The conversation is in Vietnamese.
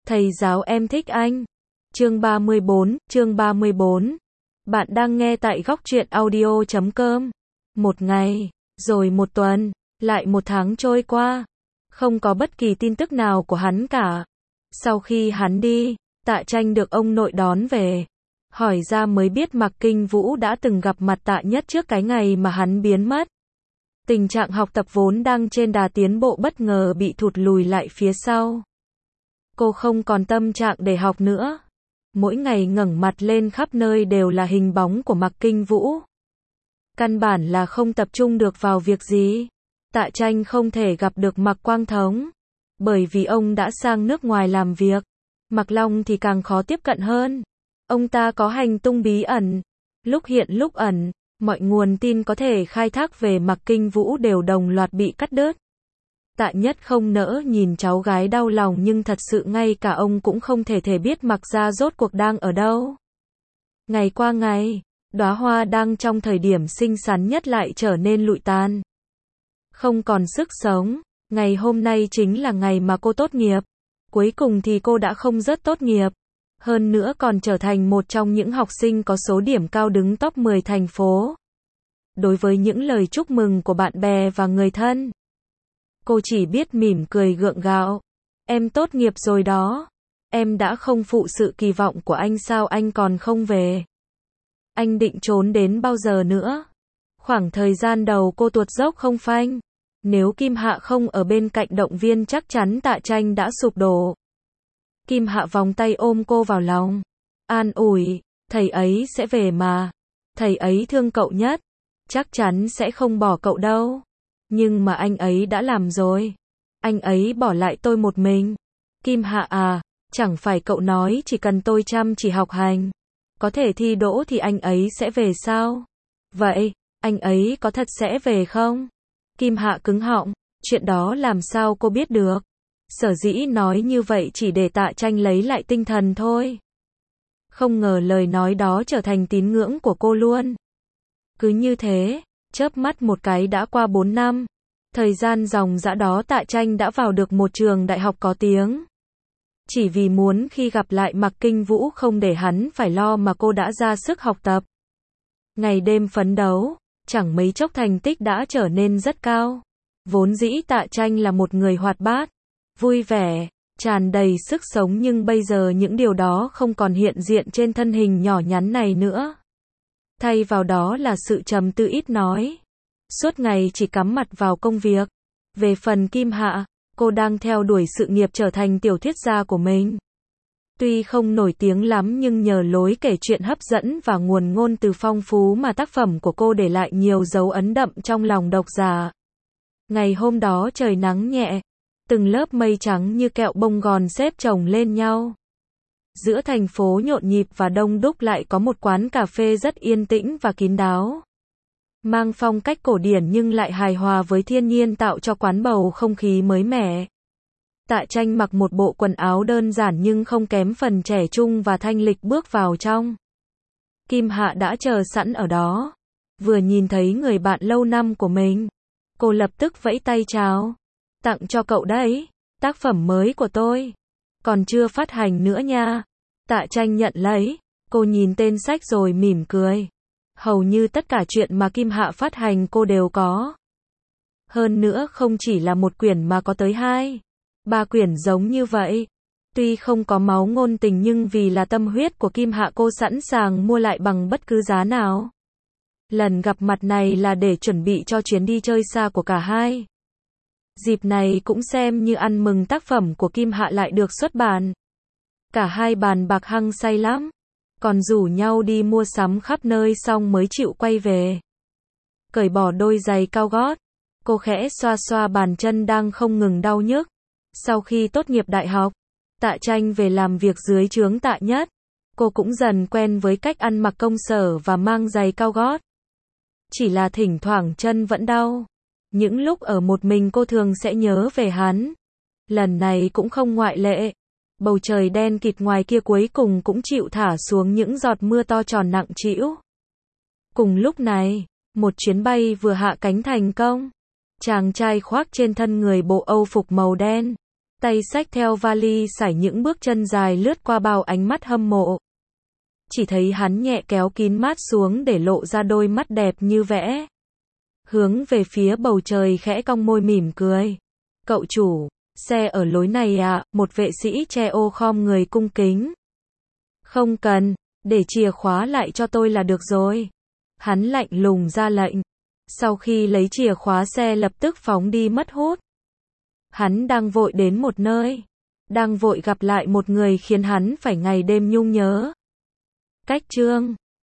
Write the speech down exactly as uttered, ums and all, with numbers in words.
Thầy giáo em thích anh. Chương ba mươi bốn, chương ba mươi bốn. Bạn đang nghe tại góc truyện audio chấm com. Một ngày, rồi một tuần, lại một tháng trôi qua. Không có bất kỳ tin tức nào của hắn cả. Sau khi hắn đi, Tạ Tranh được ông nội đón về. Hỏi ra mới biết Mạc Kinh Vũ đã từng gặp mặt Tạ Nhất trước cái ngày mà hắn biến mất. Tình trạng học tập vốn đang trên đà tiến bộ bất ngờ bị thụt lùi lại phía sau. Cô không còn tâm trạng để học nữa. Mỗi ngày ngẩng mặt lên khắp nơi đều là hình bóng của Mạc Kinh Vũ. Căn bản là không tập trung được vào việc gì. Tạ Tranh không thể gặp được Mạc Quang Thống, bởi vì ông đã sang nước ngoài làm việc. Mạc Long thì càng khó tiếp cận hơn. Ông ta có hành tung bí ẩn, lúc hiện lúc ẩn, mọi nguồn tin có thể khai thác về Mạc Kinh Vũ đều đồng loạt bị cắt đứt. Tạ Nhất không nỡ nhìn cháu gái đau lòng, nhưng thật sự ngay cả ông cũng không thể thể biết Mạc gia rốt cuộc đang ở đâu. Ngày qua ngày, đóa hoa đang trong thời điểm xinh xắn nhất lại trở nên lụi tàn, không còn sức sống. Ngày hôm nay chính là ngày mà cô tốt nghiệp. Cuối cùng thì cô đã không rớt tốt nghiệp, hơn nữa còn trở thành một trong những học sinh có số điểm cao đứng top mười thành phố. Đối với những lời chúc mừng của bạn bè và người thân, cô chỉ biết mỉm cười gượng gạo. Em tốt nghiệp rồi đó. Em đã không phụ sự kỳ vọng của anh sao anh còn không về? Anh định trốn đến bao giờ nữa? Khoảng thời gian đầu cô tuột dốc không phanh. Nếu Kim Hạ không ở bên cạnh động viên chắc chắn Tạ Tranh đã sụp đổ. Kim Hạ vòng tay ôm cô vào lòng, an ủi, thầy ấy sẽ về mà. Thầy ấy thương cậu nhất, chắc chắn sẽ không bỏ cậu đâu. Nhưng mà anh ấy đã làm rồi. Anh ấy bỏ lại tôi một mình. Kim Hạ à, chẳng phải cậu nói chỉ cần tôi chăm chỉ học hành, có thể thi đỗ thì anh ấy sẽ về sao? Vậy, anh ấy có thật sẽ về không? Kim Hạ cứng họng, chuyện đó làm sao cô biết được? Sở dĩ nói như vậy chỉ để Tạ Tranh lấy lại tinh thần thôi. Không ngờ lời nói đó trở thành tín ngưỡng của cô luôn. Cứ như thế, chớp mắt một cái đã qua bốn năm. Thời gian ròng rã đó Tạ Tranh đã vào được một trường đại học có tiếng. Chỉ vì muốn khi gặp lại Mạc Kinh Vũ không để hắn phải lo mà cô đã ra sức học tập. Ngày đêm phấn đấu, chẳng mấy chốc thành tích đã trở nên rất cao. Vốn dĩ Tạ Tranh là một người hoạt bát, vui vẻ, tràn đầy sức sống, nhưng bây giờ những điều đó không còn hiện diện trên thân hình nhỏ nhắn này nữa. Thay vào đó là sự trầm tư ít nói. Suốt ngày chỉ cắm mặt vào công việc. Về phần Kim Hạ, cô đang theo đuổi sự nghiệp trở thành tiểu thuyết gia của mình. Tuy không nổi tiếng lắm nhưng nhờ lối kể chuyện hấp dẫn và nguồn ngôn từ phong phú mà tác phẩm của cô để lại nhiều dấu ấn đậm trong lòng độc giả. Ngày hôm đó trời nắng nhẹ, từng lớp mây trắng như kẹo bông gòn xếp chồng lên nhau. Giữa thành phố nhộn nhịp và đông đúc lại có một quán cà phê rất yên tĩnh và kín đáo. Mang phong cách cổ điển nhưng lại hài hòa với thiên nhiên tạo cho quán bầu không khí mới mẻ. Tạ Tranh mặc một bộ quần áo đơn giản nhưng không kém phần trẻ trung và thanh lịch bước vào trong. Kim Hạ đã chờ sẵn ở đó. Vừa nhìn thấy người bạn lâu năm của mình, cô lập tức vẫy tay chào. Tặng cho cậu đấy, tác phẩm mới của tôi. Còn chưa phát hành nữa nha. Tạ Tranh nhận lấy, cô nhìn tên sách rồi mỉm cười. Hầu như tất cả chuyện mà Kim Hạ phát hành cô đều có. Hơn nữa không chỉ là một quyển mà có tới hai, ba quyển giống như vậy. Tuy không có máu ngôn tình nhưng vì là tâm huyết của Kim Hạ cô sẵn sàng mua lại bằng bất cứ giá nào. Lần gặp mặt này là để chuẩn bị cho chuyến đi chơi xa của cả hai. Dịp này cũng xem như ăn mừng tác phẩm của Kim Hạ lại được xuất bản. Cả hai bàn bạc hăng say lắm, còn rủ nhau đi mua sắm khắp nơi xong mới chịu quay về. Cởi bỏ đôi giày cao gót, cô khẽ xoa xoa bàn chân đang không ngừng đau nhức. Sau khi tốt nghiệp đại học, Tạ Tranh về làm việc dưới trướng Tạ Nhất. Cô cũng dần quen với cách ăn mặc công sở và mang giày cao gót. Chỉ là thỉnh thoảng chân vẫn đau. Những lúc ở một mình cô thường sẽ nhớ về hắn. Lần này cũng không ngoại lệ. Bầu trời đen kịt ngoài kia cuối cùng cũng chịu thả xuống những giọt mưa to tròn nặng trĩu. Cùng lúc này, một chuyến bay vừa hạ cánh thành công. Chàng trai khoác trên thân người bộ Âu phục màu đen, tay xách theo vali sải những bước chân dài lướt qua bao ánh mắt hâm mộ. Chỉ thấy hắn nhẹ kéo kín mát xuống để lộ ra đôi mắt đẹp như vẽ. Hướng về phía bầu trời khẽ cong môi mỉm cười. Cậu chủ, xe ở lối này ạ, một vệ sĩ che ô khom người cung kính. Không cần, để chìa khóa lại cho tôi là được rồi. Hắn lạnh lùng ra lệnh. Sau khi lấy chìa khóa xe lập tức phóng đi mất hút. Hắn đang vội đến một nơi. Đang vội gặp lại một người khiến hắn phải ngày đêm nhung nhớ. Cách chương